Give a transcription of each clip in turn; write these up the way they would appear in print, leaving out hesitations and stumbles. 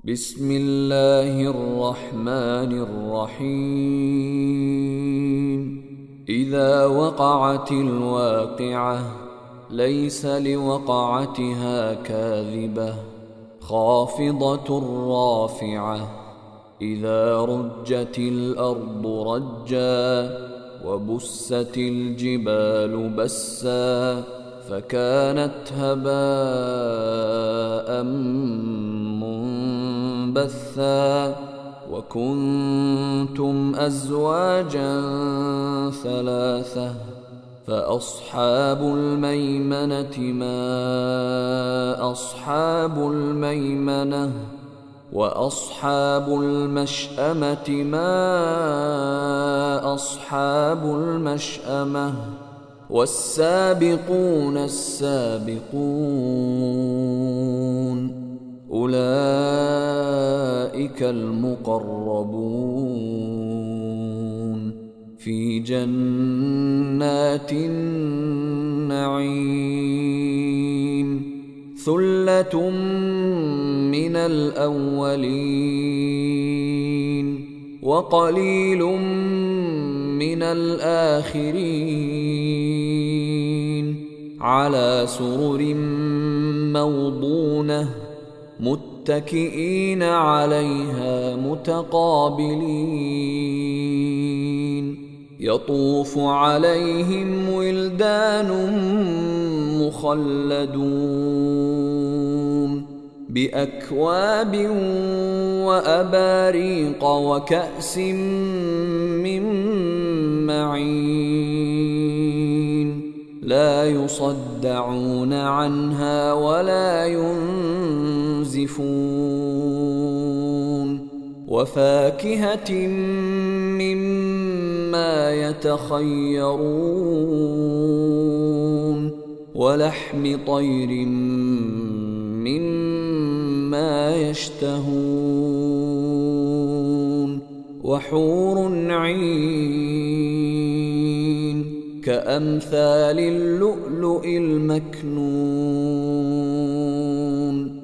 بسم الله الرحمن الرحيم إذا وقعت الواقعة ليس لوقعتها كاذبة خافضة رافعة إذا رجت الأرض رجا وبست الجبال بسا فكانت هباء منبثا وكنتم أزواجا ثلاثة فأصحاب الميمنة ما أصحاب الميمنة وأصحاب المشأمة ما أصحاب المشأمة والسابقون السابقون أولئك المقربون في جنات النعيم ثلة من الأولين وقليل من الآخرين على سرر موضونة متكئين عليها متقابلين يطوف عليهم ولدان مخلدون بأكواب وأباريق وكأس من معين لا يصدعون عنها ولا ينزفون وفاكهة مما يتخيرون ولحم طير مما يشتهون وحور عين كأمثال اللؤلؤ المكنون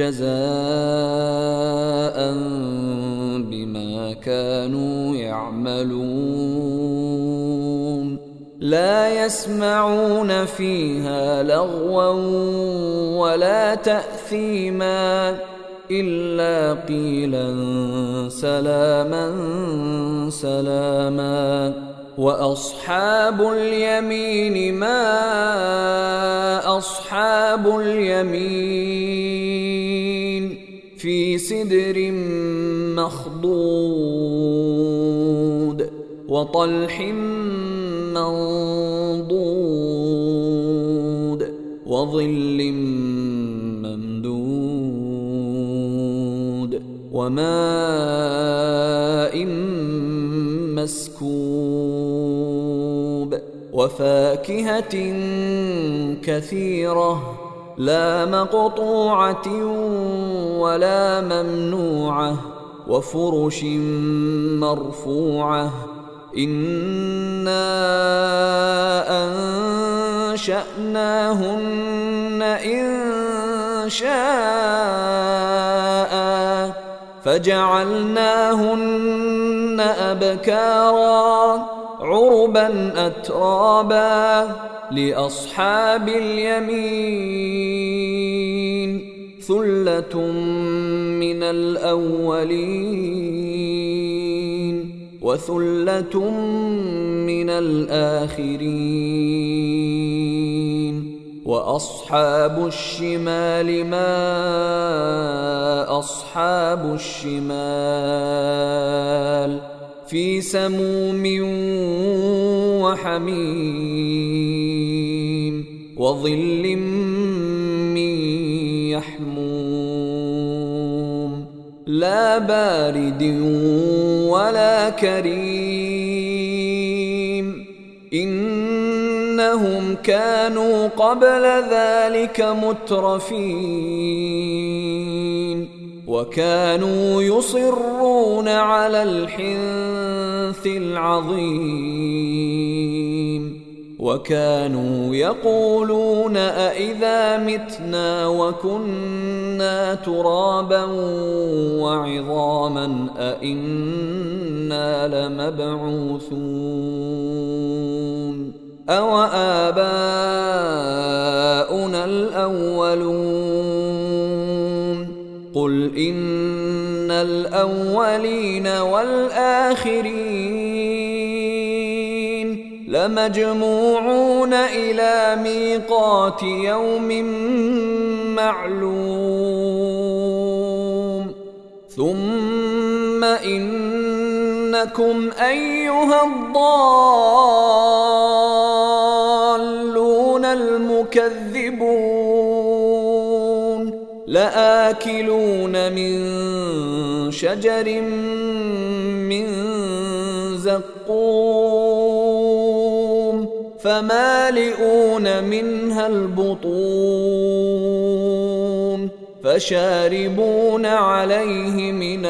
جزاء بما كانوا يعملون لا يسمعون فيها لغوا ولا تأثيما إلا قيلا سلاما سلاما وأصحاب اليمين ما أصحاب اليمين في سدر مخضود وطلح منضود وظل ممدود وماء مسكوب وفاكهة كثيرة لا مقطوعة ولا ممنوعة وفرش مرفوعة إنا أنشأناهن إن شاء فجعلناهن أبكارا عربا أترابا لأصحاب اليمين ثلة من الأولين وثلة من الآخرين وأصحاب الشمال ما أصحاب الشمال في سموم وحميم وظل من يحموم لا بارد ولا كريم إنهم كانوا قبل ذلك مترفين وكانوا يصرون على الحنث العظيم وكانوا يقولون أإذا متنا وكنا ترابا وعظاما أإنا لمبعوثون أوآباؤنا الأولون قل إن الأولين والآخرين لمجموعون إلى ميقات يوم معلوم ثم إنكم أيها الضالون المكذبون لآكلون من شجر من زقوم فمالئون منها البطون فشاربون عليه من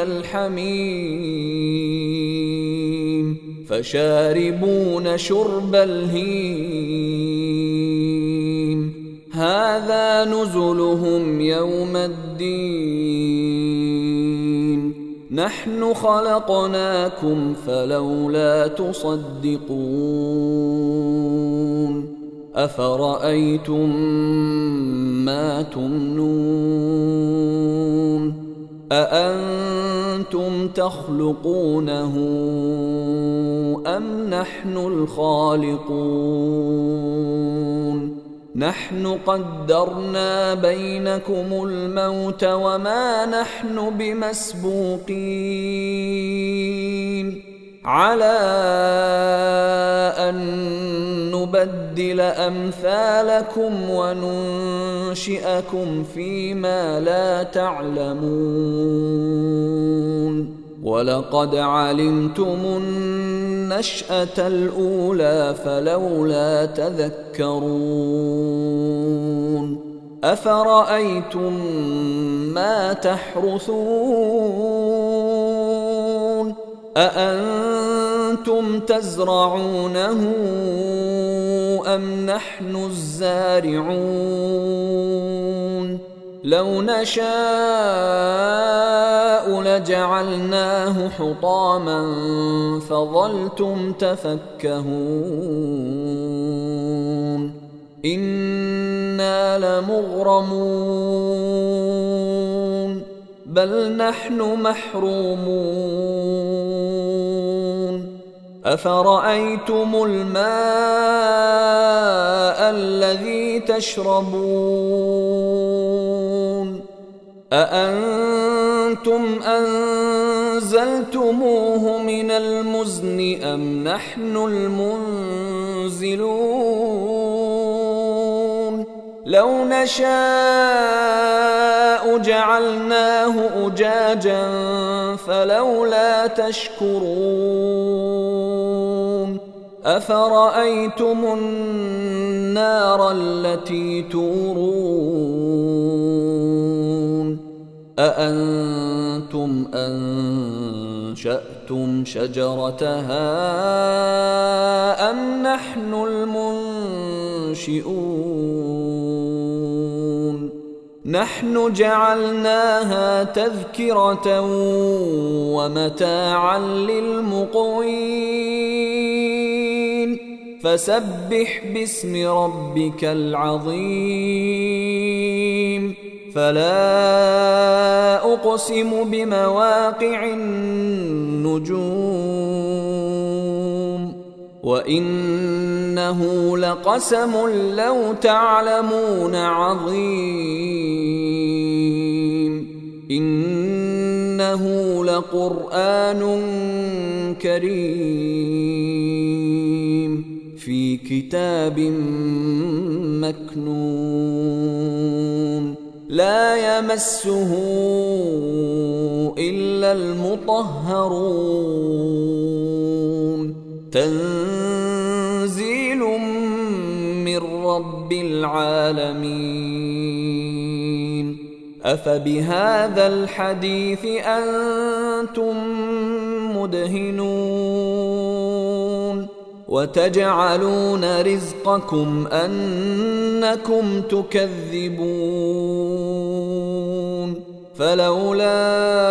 الحميم فشاربون شرب الهيم هذا نزلهم يوم الدين نحن خلقناكم فلولا تصدقون أفرأيتم ما تمنون أأنتم تخلقونه أم نحن الخالقون نحن قدرنا بينكم الموت وما نحن بمسبوقين على أن نبدل أمثالكم وننشئكم فيما لا تعلمون ولقد علمتم النشأة الأولى فلولا تذكرون أفرأيتم ما تحرثون أأنتم تزرعونه أم نحن الزارعون لو نشاء لجعلناه حطاما فظلتم تفكهون إنا لمغرمون بل نحن محرومون أفرأيتم الماء الذي تشربون أأنتم أنزلتموه من المزن أم نحن المنزلون لو نشاء جعلناه أجاجا فلولا تشكرون أفرأيتم النار التي تورون أأنتم أنشأتم شجرتها أم نحن المنشئون نحن جعلناها تذكرة ومتاعا للمقوين فسبح باسم ربك العظيم فلا أقسم بمواقع النجوم وإنه لقسم لو تعلمون عظيم إنه لقرآن كريم في كتاب مكنون لا يمسه إلا المطهرون تنزيل من رب العالمين أفبهذا الحديث أنتم مدهنون وتجعلون رزقكم أنكم تكذبون فلولا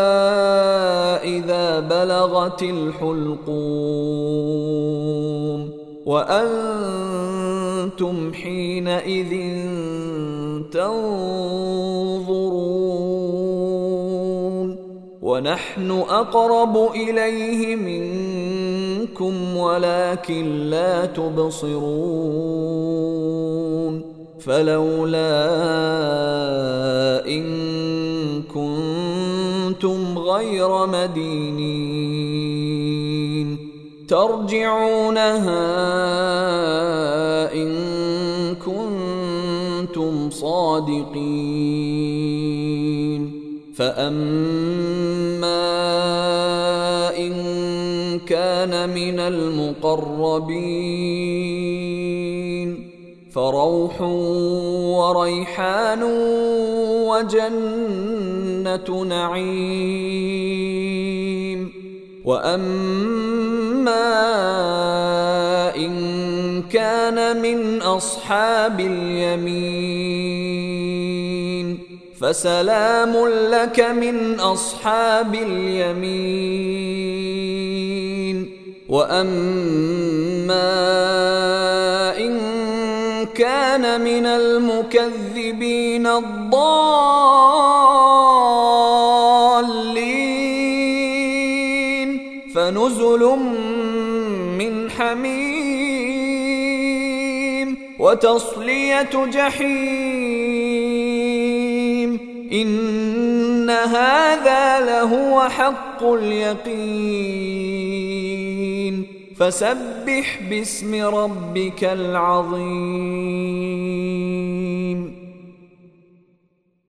إذا بلغت الحلقوم وأنتم حينئذ تنظرون ونحن أقرب إليه منكم ولكن لا تبصرون فلولا إن كنتم غير مدينين ترجعونها إن كنتم صادقين فأما إن كان من المقربين فروح وريحان وجنة نعيم وأما إن كان من أصحاب اليمين فسلام لك من أصحاب اليمين وأما إن كان من المكذبين الضالين فنزل من حميم وتصلية جحيم إن هذا لهو حق اليقين فسبح باسم ربك العظيم.